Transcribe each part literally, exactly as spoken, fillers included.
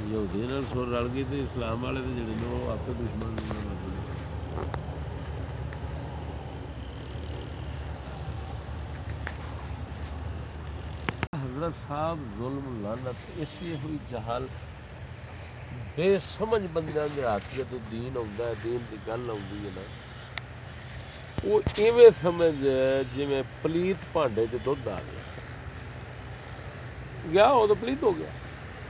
یہودی نال سر رل گئی تو اسلام والے تو جڑے نے وہ آپ دشمن لگنے. حضرت صاحب ظلم لعنت اسی ہوئی جہال بے سمجھ بندیاں دے ہاتھ جدوں دین آਉਂਦਾ ہے دین دی گل آਉਂਦੀ ہے نا وہ ایویں سمجھ جویں پلیت بھانڈے چ دودھ آ گیا گیا وہ تو پلیت ہو گیا.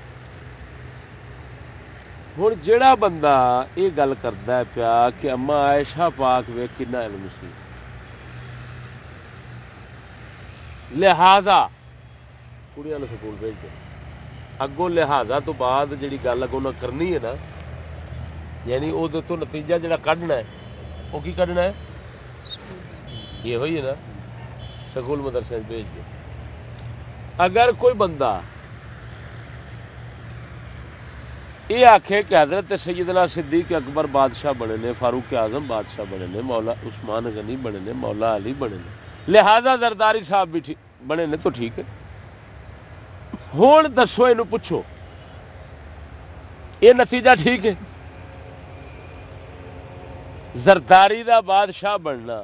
ہوں جڑا بندہ یہ گل کرتا ہے پیا کہ اما عائشہ پاک ویکھ کنا علم سی لہذا کڑیاں نوں سکول بھیج دو اگوں لہذا تو بعد جڑی گل اگوں نہ کرنی ہے نا یعنی وہ تو نتیجہ جڑا کڈنا ہے وہ کی کڈنا ہے یہ ہوئی ہے نا سکول مدرسے بھیج دو. اگر کوئی بندہ یہ آکھے کہ حضرت سیدنا صدیق اکبر بادشاہ بنے نے فاروق اعظم بادشاہ بنے نے مولا عثمان غنی بنے نے مولا علی بنے نے لہذا زرداری صاحب بھی بنے نے تو ٹھیک ہے. ہوں دسو یہ پوچھو یہ نتیجہ ٹھیک ہے؟ زرداری دا بادشاہ بننا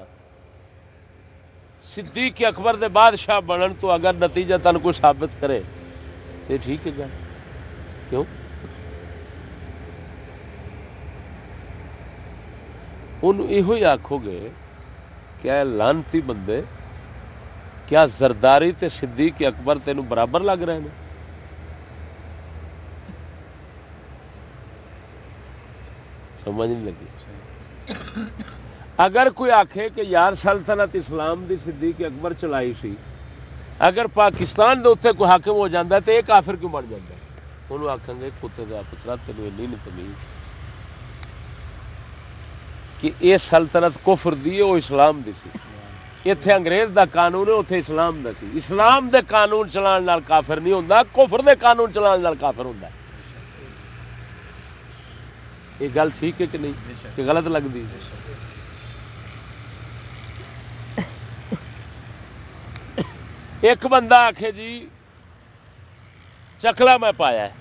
صدیق اکبر دے بادشاہ بنن تو اگر نتیجہ تن کو ثابت کرے تو ٹھیک ہے گا. کیوں انہوں یہ آکھو گے کیا لانتی بندے کیا زرداری تے صدیق اکبر تینوں برابر لگ رہے ہیں؟ سمجھ نہیں لگی. اگر کوئی آکھے کہ یار سلطنت اسلام دی صدیق اکبر چلائی سی اگر پاکستان دے اتنے کوئی حاکم ہو جاتا ہے تو یہ کافر کیوں بن جاتا ہے؟ انہوں آکھیں گے کتے دا پترا تینوں اینی نہیں تمیز کہ یہ سلطنت کفر دی ہے وہ اسلام دی سی. اتنے انگریز دا قانون ہے اتنے اسلام دا سی. اسلام دے قانون چلان نال کافر نہیں ہوندا کفر دے قانون چلان نال کافر ہوندا. یہ گل ٹھیک ہے کہ نہیں کہ غلط لگتی؟ ایک بندہ آکھے جی چکلا میں پایا ہے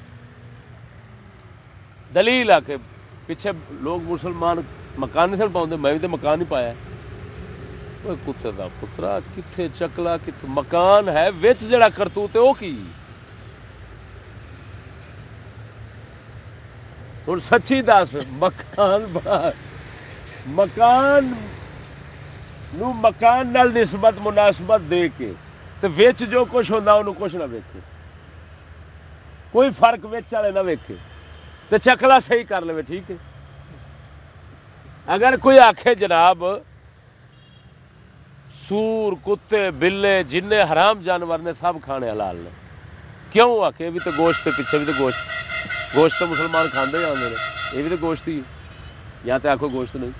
دلیل آ کے پیچھے لوگ مسلمان مکان نہیں سن پاؤں میں بھی تو مکان ہی پایا ہے. کتے دا پترا کتنے چکلا کتنے مکان ہے وچ جڑا کرتوت ہے وہ کی ہوں سچی دس مکان مکان نو مکان نال نسبت مناسبت دے کے تے وچ جو کچھ ہوندا انہوں کچھ نہ ویکھے کوئی فرق وچ والے نہ ویکھے تے چکلا صحیح کر لے ٹھیک ہے. اگر کوئی آکھے جناب سور کتے بلے جنے حرام جانور نے سب کھانے حلال نے کیوں آ کے بھی تو گوشت کے پیچھے بھی تو گوشت گوشت تو مسلمان کھاندے ہی آندے نے یہ بھی تو گوشت ہی یا تو آکھو گوشت نہیں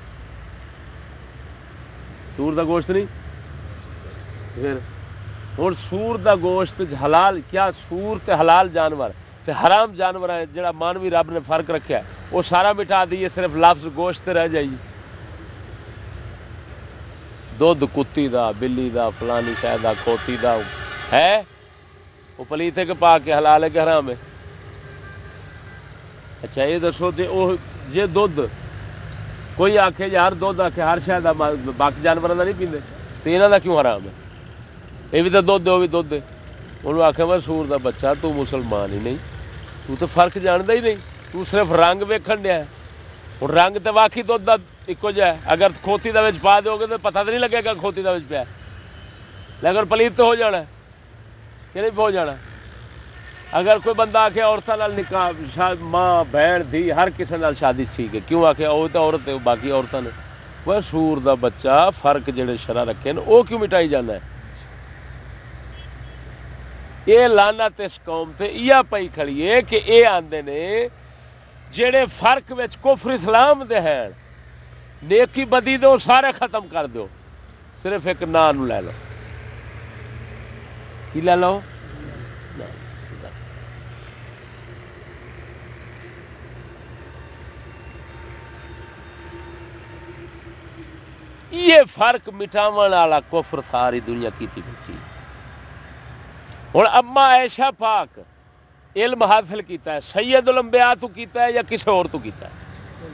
سور دا گوشت نہیں پھر ہوں سور دا گوشت حلال کیا سور تے حلال جانور تے حرام جانور ہے جڑا مانوی رب نے فرق رکھا ہے وہ سارا مٹا دیے صرف لفظ گوشت رہ جائیے. دودھ کتی دا بلی دا فلانی شہ دا کھوتی دا ہے وہ پلیتے کے پا کے حلال ہے کہ حرام ہے؟ اچھا یہ دسو جی وہ جی دھد کوئی آکھے یار دھد آکھے ہر شاید باقی جانوروں کا نہیں پیندے تو یہاں کا کیوں حرام ہے؟ یہ بھی تو دھد وہ بھی دھد ہے. انہوں آخیا میں سور دا بچہ تو مسلمان ہی نہیں تو تو فرق جانتا ہی نہیں تو صرف رنگ ویکھن دیا ہوں رنگ تو واقعی دھد کا ایکو جہ ہے اگر کھوتی دا وچ پا دو گے تو پتہ تو نہیں لگے گا کھوتی دا وچ پیا لیکن پلیت تو ہو جانا کہ نہیں ہو جانا. اگر کوئی بندہ آ کے عورتوں نکاح ماں بہن دھی ہر کسی نال شادی ٹھیک ہے کیوں آ کے وہ تو عورت ہے باقی عورتوں نے وہ سور دا بچہ فرق جڑے شرع رکھے نا وہ کیوں مٹائی جانا ہے؟ یہ لعنت اس قوم تے یہ پئی کھڑی ہے کہ یہ آندے نے جڑے فرق وچ کفر اسلام دے ہیں نیکی بدی دو سارے ختم کر دو صرف ایک نا نو لے لو کی لے لو یہ فرق مٹاون والا کفر ساری دنیا کیتی بیٹھی. ہوں اما عائشہ پاک علم حاصل کیتا ہے سید الانبیاء تو کیتا ہے یا کسی اور تو کیتا ہے؟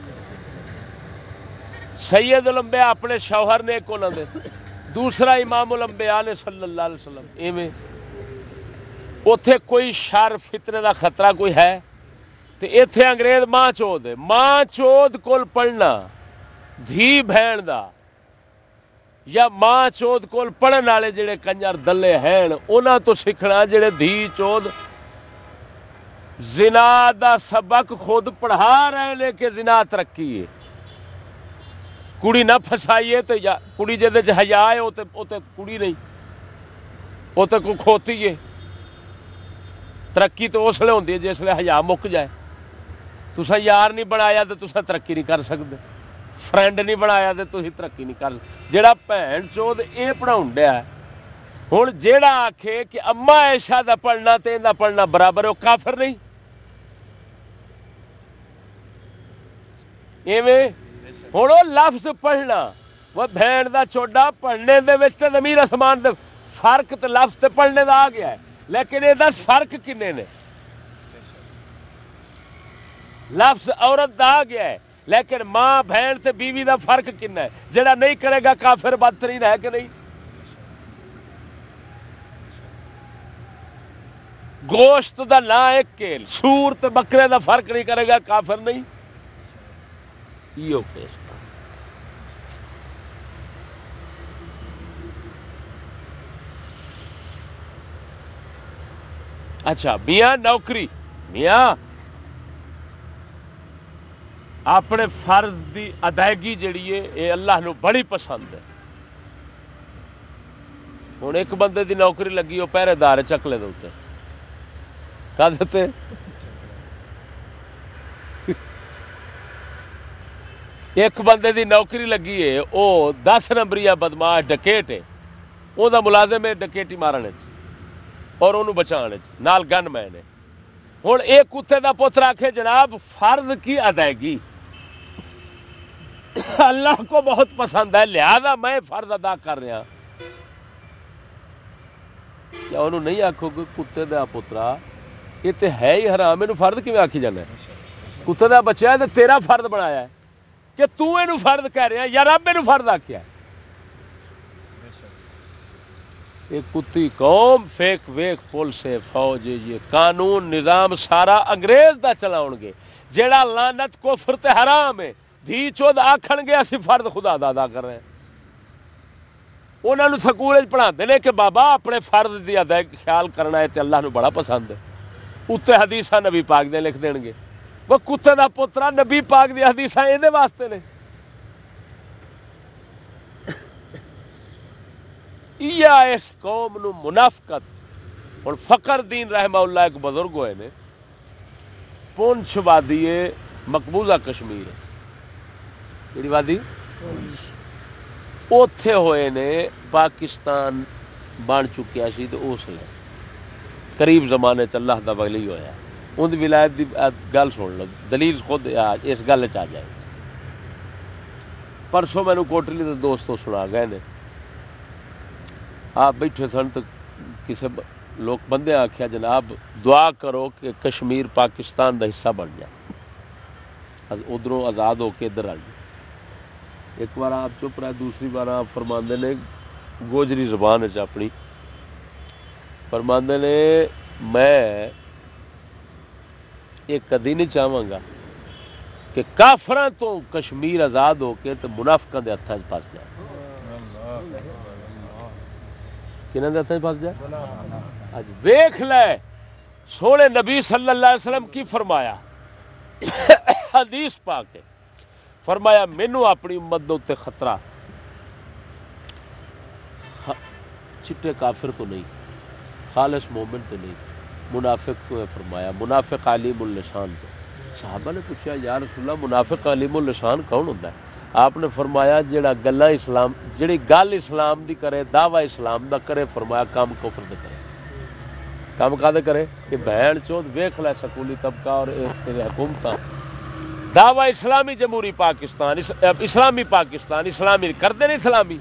سید الانبیاء اپنے شوہر نے ایک انہوں نے، دوسرا امام الانبیاء نے صلی اللہ علیہ وسلم، ایویں اوتھے کوئی شر فتنے دا خطرہ کوئی ہے؟ تے ایتھے انگریز ماں چود ہے، ماں چود کول پڑھنا دھی بہن دا یا ماں چود کول پڑھن والے جڑے کنجر دلے ہیں انہاں تو سیکھنا جڑے دھی چود زنا دا سبق خود پڑھا رہے نے کہ زنا ترقی ہے، کڑی نہ پھسائیے تو یا کڑی جے چ حیا ہے وہ تے کڑی نہیں، وہ تے کوئی کھوتی ہے، ترقی تو اس لیے ہوندی ہے جس لیے حیا مک جائے۔ تسا یار نہیں بنایا تو تسا ترقی نہیں کر سکتے، فرینڈ نہیں بنایا تو تسی ترقی نہیں کر سکتے۔ جڑا بھین چود یہ پڑھاؤن ڈیا ہے، ہن جیڑا آکھے کہ اما عائشہ دا پڑھنا تے اندا پڑھنا برابر ہے، وہ کافر نہیں؟ ایویں ہن وہ لفظ پڑھنا، وہ بھین دا چوڈا پڑھنے دے وچ تے زمین آسمان دے فرق تے لفظ تے پڑھنے دا آ گیا ہے، لیکن یہ دس فرق کنے نے؟ لفظ عورت دا آ گیا ہے لیکن ماں بہن تے بیوی دا فرق کنا ہے؟ جڑا نہیں کرے گا کافر بدترین ہے کہ نہیں؟ گوشت دا نا ایک کے سور تے بکرے دا فرق نہیں کرے گا کافر نہیں؟ یہ کیس اچھا میاں نوکری، میاں اپنے فرض دی ادائیگی جڑی ہے یہ اللہ نو بڑی پسند ہے۔ ہوں ایک بندے دی نوکری لگی وہ پہرے دار چکلے دے اوتے کدے ایک بندے دی نوکری لگی ہے وہ دس نمبری بدماش ڈکیٹ ہے، وہ دا ملازم ہے ڈکیٹی مارنے اور انہوں بچانے نال گن مین ہے۔ ہوں ایک کتے دا پتر آکھے جناب فرض کی ادائیگی اللہ کو بہت پسند ہے لہذا میں فرض ادا کر رہا، کیا انہوں نہیں آکھو گے کتے دا پترا یہ تو ہے ہی حرام، یہ فرد کیوں آکھی جانا ہے؟ کتے دا بچہ ہے تو تیرا فرد بنایا ہے کہ تو یہ فرد کہہ رہا یا رب یہ فرد آکھیا ہے؟ ایک کتی قوم فیک ویک پول سے فوج یہ قانون نظام سارا انگریز دا چلاؤ گے، جیڑا لعنت کفر تے حرام ہے دھی چود آکھن گے اسی فرد خدا دا ادا کر رہے ہیں۔ انہوں نے سکول پڑھاتے ہیں کہ بابا اپنے فرض دی ادائیگی خیال کرنا ہے تے اللہ نو بڑا پسند ہے، اتنے حدیثاں نبی پاک دے لکھ دین گے۔ وہ کتے دا پوترا نبی پاک دی حدیثاں یہ واسطے نے؟ یا اس قوم نو منافقت۔ اور فخر دین رحمہ اللہ ایک بزرگ ہوئے نے پونچھ وادی مقبوضہ کشمیر کیڑی وادی اوتھے ہوئے نے، پاکستان بن چکیا سی تو اس لیے قریب زمانے چ اللہ دا ولی ہویا ان دی ولایت دی گل سن لو، دلیل خود اس گل چ آ جائے۔ پرسوں مینوں کوٹلی دے دوستوں سنا گئے نے، آپ بیٹھے سن تو کسی لوگ بندے آکھیا جناب دعا کرو کہ کشمیر پاکستان دا حصہ بن جائے، ادھروں آزاد ہو کے ادھر آ جائے۔ ایک بار آپ چپ رہے، دوسری بار آپ فرماندے نے گوجری زبان ہے اپنی، فرماندے نے میں یہ کدی نہیں چاہواں گا کہ کافراں تو کشمیر آزاد ہو کے تو منافقاں دے ہتھاں وچ پھس جائے۔ کنہاں دے ہتھاں وچ پھس جائے؟ اج ویکھ لے سونے نبی صلی اللہ علیہ وسلم کی فرمایا، حدیث پاک ہے، فرمایا مینوں اپنی امت دے اوتے خطرہ چٹے کافر تو نہیں، خالص مومن تو نہیں، منافق تو ہے۔ فرمایا منافق علیم اللسان تو۔ صحابہ نے پوچھا یا رسول اللہ منافق علیم اللسان کون ہوتا ہے؟ آپ نے فرمایا جڑا گلا اسلام جڑی گل اسلام دی کرے دعوی اسلام دا کرے، فرمایا کام کفر دے کرے۔ کام کادے کرے؟ کہ بہن چود ویکھ لے سکولی طبقہ اور حکومتاں دعوی اسلامی جمہوری پاکستان اسلامی پاکستان اسلامی کردے نہیں، اسلامی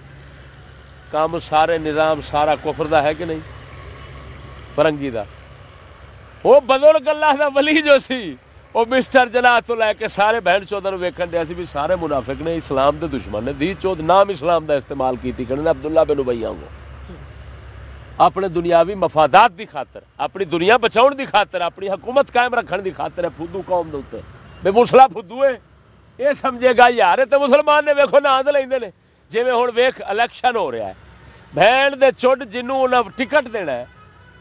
کام سارے نظام سارا کفر دا ہے کہ نہیں؟ فرنگی دا وہ بزرگ اللہ دا ولی جو سی وہ مسٹر جناح تو لے کے سارے بہن چودہ ویکھن دیا سی بھی سارے منافق نے، اسلام دے دشمن نے، دی چود نام اسلام دا استعمال کیتی کرنے عبداللہ بن ابی کو اپنے دنیاوی مفادات دی خاطر، اپنی دنیا بچاؤن دی خاطر، اپنی حکومت قائم رکھن دی خاطر فدو قوم دے اوتے بے مسلا فدو ہے یہ سمجھے گا یار تے مسلمان نے ویکھو ناند لیندے نے جویں ہن ویکھ الیکشن ہو رہا ہے بہن دے چڈ جنوں انہاں ٹکٹ دینا ہے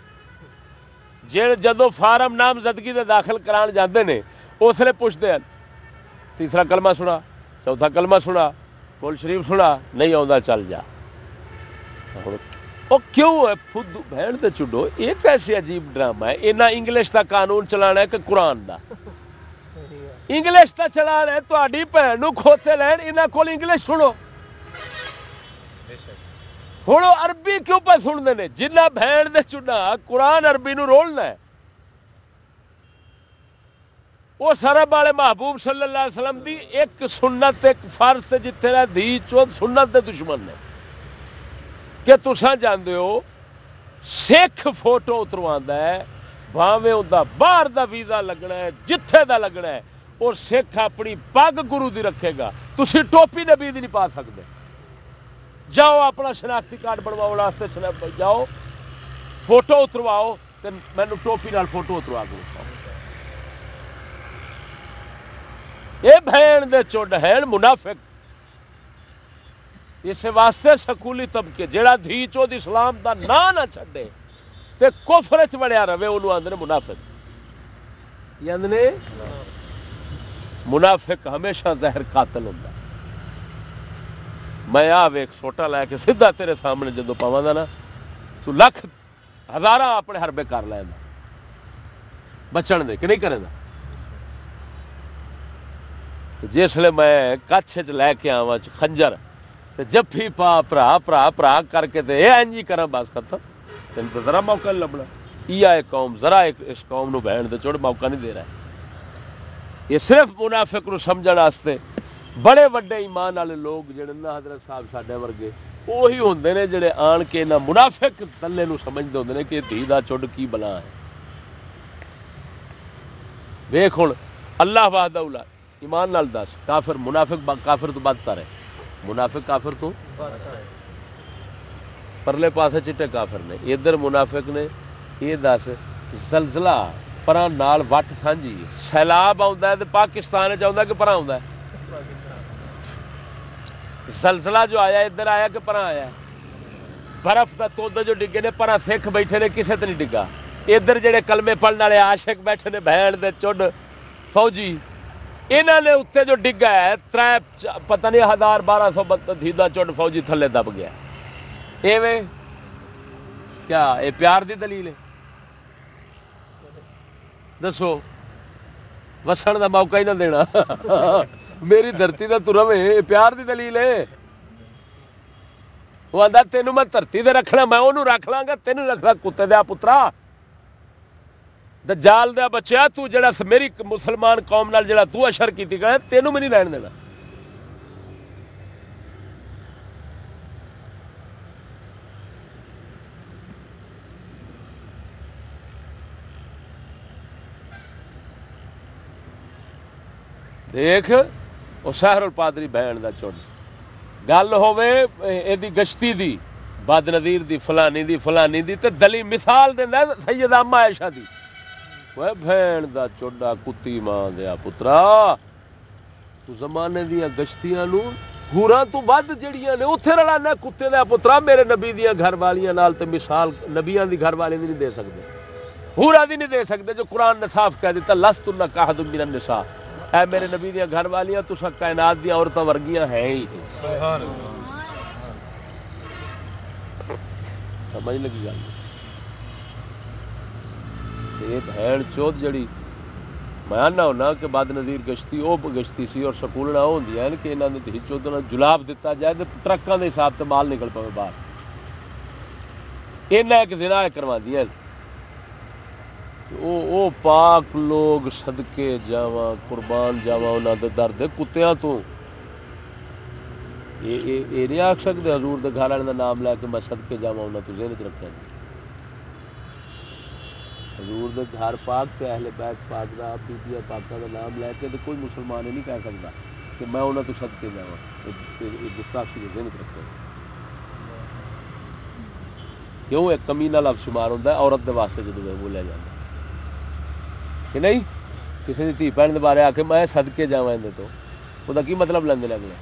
جے جدو فارم نامزدگی دے داخل کران جاندے نے اس لیے پوچھتے ہیں تیسرا کلمہ سنا، چوتھا کلمہ سنا، قول شریف سنا، نہیں آوندا چل جا۔ وہ کیوں ہے خود بہن دے چڈو یہ کیسے عجیب ڈرامہ ہے؟ انہاں انگلش دا قانون چلانا ہے کہ قرآن دا؟ انگلش دا چلانا ہے تہاڈی بہن نوں کھوتے لین انہاں کول انگلش سنو، ہوں عربی کیوں پہ سنتے ہیں؟ جنہ بہن دے چڈا قرآن عربی نو رولنا ہے وہ سرب والے محبوب صلی اللہ علیہ وسلم دی ایک سنت ایک فرض جتنے دھی چود سنت دے دشمن نے کہ تساں جاندے ہو سکھ فوٹو اترواندا ہے بھاویں اوندا باہر دا ویزا لگنا ہے جتھے دا لگنا ہے اور سکھ اپنی پگ گرو دی رکھے گا، تسی ٹوپی نبی دی نہیں پا سکتے۔ جاؤ اپنا شناختی کارڈ بنواؤ واسطے جاؤ فوٹو اترواؤ تے مینوں ٹوپی نال فوٹو اتروا کے یہ بہن دے چڈ ہے منافق۔ اس واسطے سکولی طبقے جڑا دھی چود اسلام دا نام نہ چھڈے تے کفر وچ وڑیا رہے انہوں آندے منافق۔ یعنی منافق ہمیشہ زہر قاتل ہوندا۔ میں آ ویکھ سوٹا لے کے سیدھا تیرے سامنے جدو پاواں گا نا تو لکھ ہزاراں اپنے حربے کر لیندا بچن دے کہ نہیں کرے گا۔ جسلے میں کچھ چ لے کے آواں خنجر تے جفی پا پرا پرا پرا کر کے تے اے انج ہی کراں بس ختم، تین تو ذرا موقع نہیں لبنا۔ یہ قوم ذرا ایک اس قوم نو بہن دے چڑ موقع نہیں دے رہا ہے۔ یہ صرف منافق نو سمجھن واسطے بڑے وڈے ایمان والے لوگ جڑے نا حضرت صاحب ساڈے ورگے وہی ہوندے نے جڑے آن کے نہ منافق دلے نو سمجھدے ہوندے نے کہ دھی دا چڑ کی بلا ہے۔ ویکھ ہن اللہ وحدہ لا ایمان نال دس کافر منافق کافر تو بدتر ہے، منافق کافر تو پرلے پاسے چٹے کافر نے، ادھر منافق نے۔ یہ دس زلزلہ پراں نال وٹ سانجی سیلاب آوندا ہے تے پاکستان وچ آوندا کہ پراں آوندا ہے؟ زلزلہ جو آیا ادھر آیا کہ پراں آیا ہے؟ برف دا تودے جو ڈگے نے پراں سکھ بیٹھے نے کسے تے نہیں ڈگا، ادھر جڑے کلمے پڑھن والے عاشق بیٹھے نے بہن دے چڈ فوجی انہاں نے اتنے جو ڈگا ہے تر پتہ نہیں ہزار بارہ سو دھیدا چڈ فوجی تھلے دب گیا۔ ایویں کیا یہ پیار دی دلیل ہے؟ دسو وسن دا موقع ہی نہ دینا میری دھرتی دا تو رہے یہ پیار دی دلیل ہے؟ وہ آندا تینوں میں دھرتی تے رکھنا میں انہوں رکھ لاں گا تینوں رکھنا کتے دیا پترا دجال دیا بچیا تو جڑا میری مسلمان قوم نال جڑا تو اشر کیتی گیا تینوں میں نہیں رہن دینا۔ دیکھ وہ سحر الپادری بہن دا چڑ گل ہوے ایدی گشتی دی بد نظیر دی فلانی دی فلانی دی تے دلی مثال دیندا سیدہ اما عائشہ دی۔ وہ بہن دا چوڈا کتی ماں دیا پترا تو زمانے دیا گشتیاں نو ہوراں تو ود جڑیاں نے اوتھے رلانا کتے دا پترا میرے نبی دیا گھر والیاں نال تے مثال نبیاں دی گھر والی دی نہیں دے سکدے، ہورا دی نہیں دے سکدے جو قرآن نے صاف کہہ دیتا لستن کاحد من النساء، اے میرے نبی دیا گھر والیاں تساں کائنات دیا عورتاں ورگیاں ہیں ہی نہیں۔ سبحان اللہ سمجھ لگی گل؟ یہ بہن چوت جڑی میں آنا ہونا کہ بد نظیر گشتی وہ گشتی سی اور سکولنا وہ ہوندیاں ہیں کہ انہوں نے دھی چوت جلاب دیتا جائے تو ٹرکاں دے حساب سے مال نکل پوے باہر، اینا ایک زنا کرواندیاں او او پاک لوگ صدقے جاواں قربان جاواں انہاں دے در دے کتیاں تو یہ نہیں آکھ سکدے حضور دے گھر والے دا نام لے کے میں صدقے جاواں انہاں تو ذہن وچ رکھیا جی۔ حضور دے گھر پاک تے اہل بیت پاک دا بیبیاں پاکاں دا نام لے کے تے کوئی مسلمان یہ نہیں کہہ سکتا کہ میں انہاں تو صدقے جاواں. یہ گستاخی ذہن وچ رکھو. کیوں ایک کمینہ لفظ شمار ہوتا ہے عورت دے واسطے جدوں بولیا جاتا کہ نہیں. کسی دی دھی بہن دے بارے آ کے میں صدقے جاواں اندے تو وہ کی مطلب لیندے نے اگلے.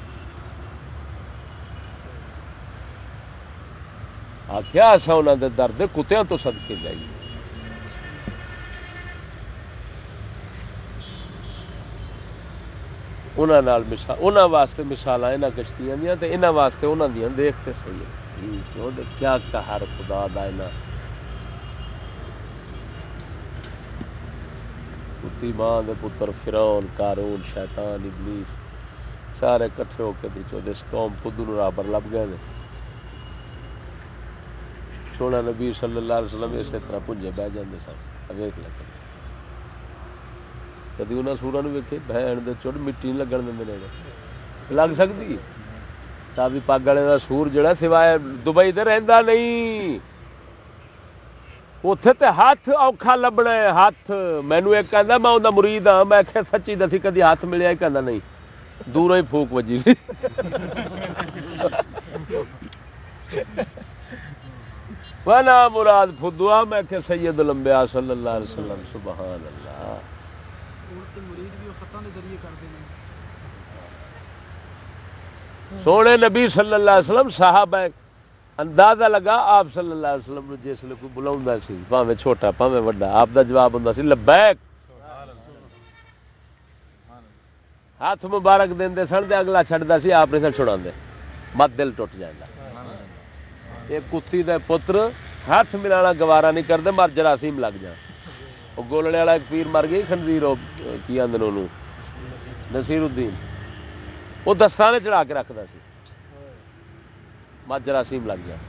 آخیا اصا انہوں دے درد کتیاں تو صدقے جائیے. انہاں نال مثال انہاں واسطے مثالاں انہاں کشتیاں دیاں تے انہاں واسطے انہاں دیاں دیکھتے صحیح کیوں دے کیا قہر خدا دا انہاں کتی ماں دے پتر فرعون قارون شیطان ابلیس سارے کٹھے ہو کے دیچو دس قوم خود نو رابر لب گئے. سونا نبی صلی اللہ علیہ وسلم اسی طرح پنجے بہ جاندے سن. ویکھ لے کدی انہاں سوراں نو ویکھے بہن دے چڑ مٹی نہیں لگن دیندے نیڑے لگ سکتی. تابی پگ والے دا سور جڑا سوائے دبئی تے رہندا نہیں. اتھے تے ہاتھ اوکھا لبنا ہے. ہاتھ مینوں ایک کہندا میں اوندا مرید ہاں. میں کہ سچی دسی کدی ہاتھ ملیا؟ ہی کہندا نہیں. دوروں ہی پھوک وجی سی. ونا مراد فدوا میں کہ سید الانبیاء صلی اللہ علیہ وسلم. سبحان اللہ. مرید بھی خطاں دے ذریعے کردے نے. سونے نبی صلی اللہ علیہ وسلم صحابہ اندازہ لگا آپ صلی اللہ علیہ وسلم جس لے کوئی بلاوندا سی بھاویں چھوٹا بھاویں بڑا آپ دا جواب ہوندا سی لبیک. ہاتھ مبارک دیندے سن تے اگلا چھڈدا سی آپ نہیں سن چھڑاندے. مت دل ٹوٹ جاندا. ایک کتی دے پتر ہاتھ ملانا گوارا نہیں کرتے مر جراثیم لگ جان. وہ گولڑے والا ایک پیر مر گئی خنزیر کی آندے انہوں نصیر الدین. وہ دستانے چڑھا کے رکھتا سی مر جراثیم لگ جائے.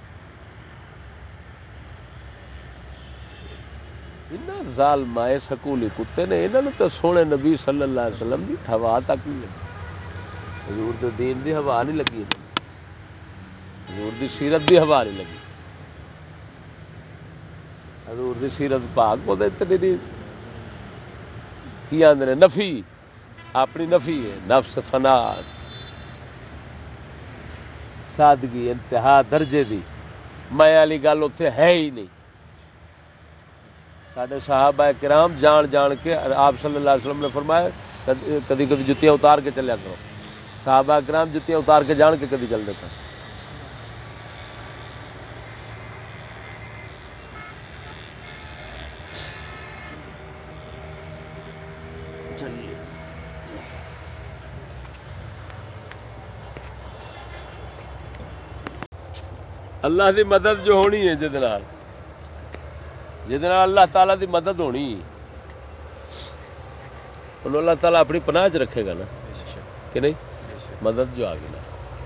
ظالم آئے سکولی کتے نے انہوں نے تو سونے نبی صلی اللہ علیہ وسلم دی ہوا تک نہیں لگی. حضور دے دین دی ہوا نہیں لگی. حضور دی سیرت دی ہوا نہیں لگی. حضور دی سیرت پاک وہ اتنی کی آندے نے نفی اپنی نفی ہے. نفس فنا سادگی انتہا درجے دی میں والی گل اتنے ہے ہی نہیں. سارے صحابہ کرام جان جان کے آپ صلی اللہ علیہ وسلم نے فرمایا کدی کدی جتیاں اتار کے چلیا کرو. صحابہ کرام جتیاں اتار کے جان کے کدی چلتے تھے. اللہ دی مدد جو ہونی ہے جہد نال جہد نال اللہ تعالیٰ دی مدد ہونی انہوں اللہ تعالیٰ اپنی پناہ چ رکھے گا نا کہ نہیں. مدد جو آ گئی نا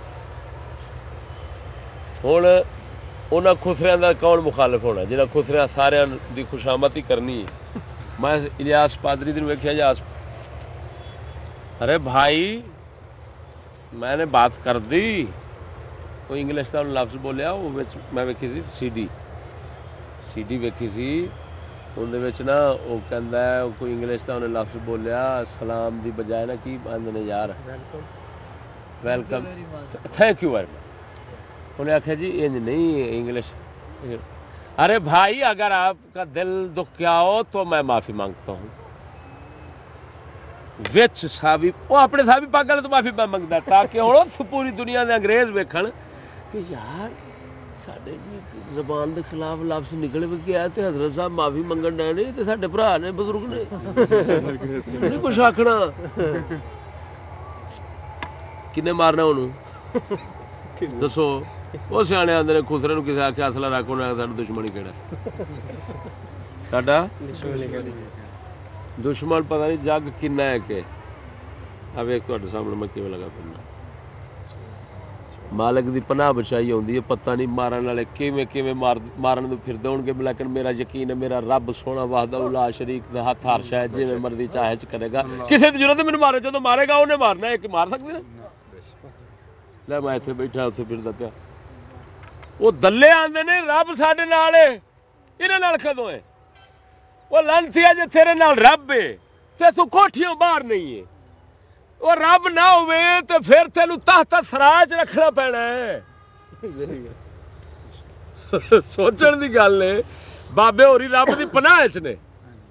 ہوں انہاں خسریاں دا کون مخالف ہونا جنہاں خسریاں سارے دی خوشامد ہی کرنی ہے. میں الیاس پادری دن ویکھیا الیاس ارے بھائی میں نے بات کر دی کوئی انگلش کا لفظ بولیا وہ میں ویکھی سی سی ڈی سی ڈی ویکھی سی اندر نا وہ کہندا ہے کوئی انگلش کا انہیں لفظ بولیا سلام دی بجائے نا کی آندے نے یار welcome thank you very much. انہیں آخیا جی انج نہیں انگلش. ارے بھائی اگر آپ کا دل دکھیا ہو تو میں معافی مانگتا ہوں. وچ صحابی وہ اپنے صحابی پاک والے تو معافی منگتا ہے تاکہ ہوں پوری دنیا دے انگریز ویکھن کہ یار ساڈے جی زبان دے خلاف لفظ نکل بھی گیا تے حضرت صاحب معافی منگن ڈے نہیں تے ساڈے بھرا نے بزرگ نے نہیں کچھ آکھنا. کنے مارنا انہوں دسو. وہ سیانے آدھے نے خسرے نو کسی آخیا اصلا رکھ انہیں آخیا ساڈا دشمن ہی کہڑا ساڈا دشمن پتہ نہیں جگ کنا ہے کہ اب ایک تہاڈے سامنے میں کیویں لگا پھرنا. مالک دی پناہ بچائی ہوندی ہے پتہ نہیں مارن والے کیویں کیویں مار مارن پھردے ہون گے لیکن میرا یقین ہے میرا رب سونا وحدہ لا شریک دا ہاتھ ہر شے جویں مرضی چاہے چ کرے گا. کسی دی ضرورت مینوں مارے جدوں مارے گا انہیں مارنا ہے کہ مار سکدے نے. لے میں ایتھے بیٹھا اتھے پھردا پیا وہ دلے آندے نے رب ساڈے نال ہے انہاں نال کدوں ہے وہ لانتی ہے جو تیرے نال رب ہے تے تو کوٹھیوں باہر نہیں ہے وہ رب نہ ہوئے تو پھر تینوں تحت سراج رکھنا پینا ہے سوچن دی گل ہے بابے ہوری رب دی پناہ وچ نے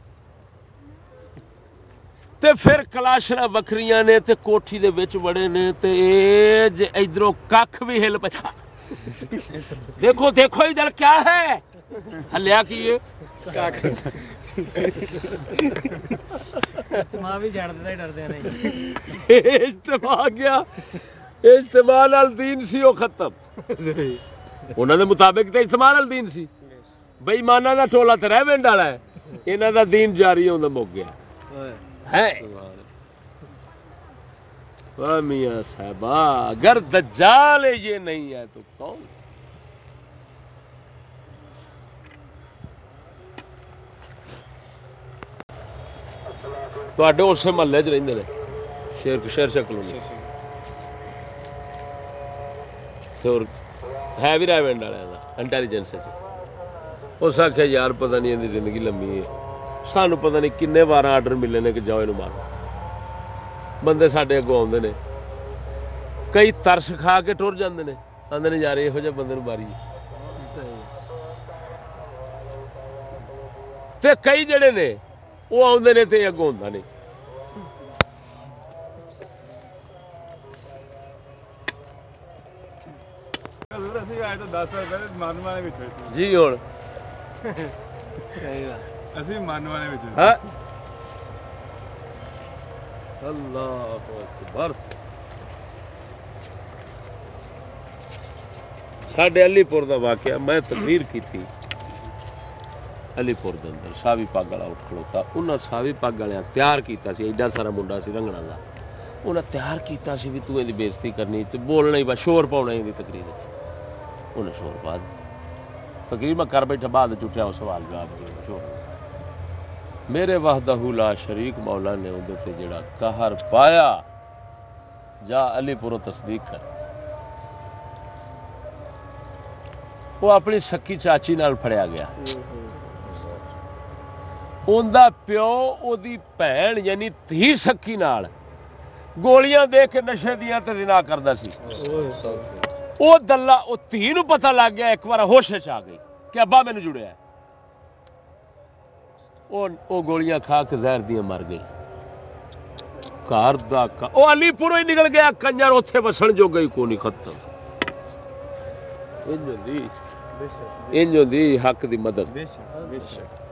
تے پھر کلاشنا وکھریاں نے تے کوٹھی دے وچ وڑے نے تے اے ادھروں ککھ بھی ہل پیا دیکھو دیکھو ادھر کیا ہے ہلیا کی اجتماع بھی چھڑ دے ڈردے نہیں اجتماع گیا اجتماع نال دین سی وہ ختم انہاں دے مطابق تے اجتماع نال دین سی بے ایماناں دا ٹولا تے رہ وینڈ والا ہے انہاں دا دین جاری ہوندا مک گیا ہے واہ میاں صاحبہ اگر دجال یہ نہیں ہے تو کون تواڈے اسے محلے چ رہندے نے شیر شیر شکل ہے بھی رہ وینڈ والے انٹیلیجنس اس آخیا یار پتہ نہیں ان کی زندگی لمبی ہے سانو پتہ نہیں کنے بار آرڈر ملے نے کہ جاؤ یہ مارو بندے ساڈے اگوں آتے ہیں کئی ترس کھا کے ٹر جاندے نے آندے نے یار یہو جہے بندے ماری تے کئی جڑے نے وہ آندے نے تے اگوں ہوندا نہیں جی ہوں اللہ اکبر ساڈے علی پور دا واقعہ میں تقریر کی تھی علی پور دے اندر ساوی پگ والا اٹھ کھلوتا انہاں ساوی پگ والے تیار کیتا سی ایڈا سارا منڈا سی رنگڑا دا انہاں تیار کیتا سی بھی تو دی بےزتی کرنی تے بولنا ہی بس شور پاؤنا ہی دی تقریر وچ انہاں شور پا تقریر میں کر بیٹھا بعد چٹیا وہ سوال جواب جو شور میرے وحدہ لا شریک مولا نے اندر تے جڑا قہر پایا جا علی پوروں تصدیق کر وہ اپنی سکی چاچی نال پھڑیا گیا اوندا پیو او دی بہن یعنی دھی سکی نال گولیاں دے کے نشے دیاں تے زنا کردا سی او دلہ او دھی نو پتہ لگ گیا ایک بار ہوش وچ آ گئی کہ ابا مینوں جڑیا ہے او او گولیاں کھا کے زہر دیاں مر گئی گھر دا او علی پوروں ہی نکل گیا کنجر اوتھے وسن جو گئی کو نہیں ختم انج ہوندی انج ہوندی حق دی مدد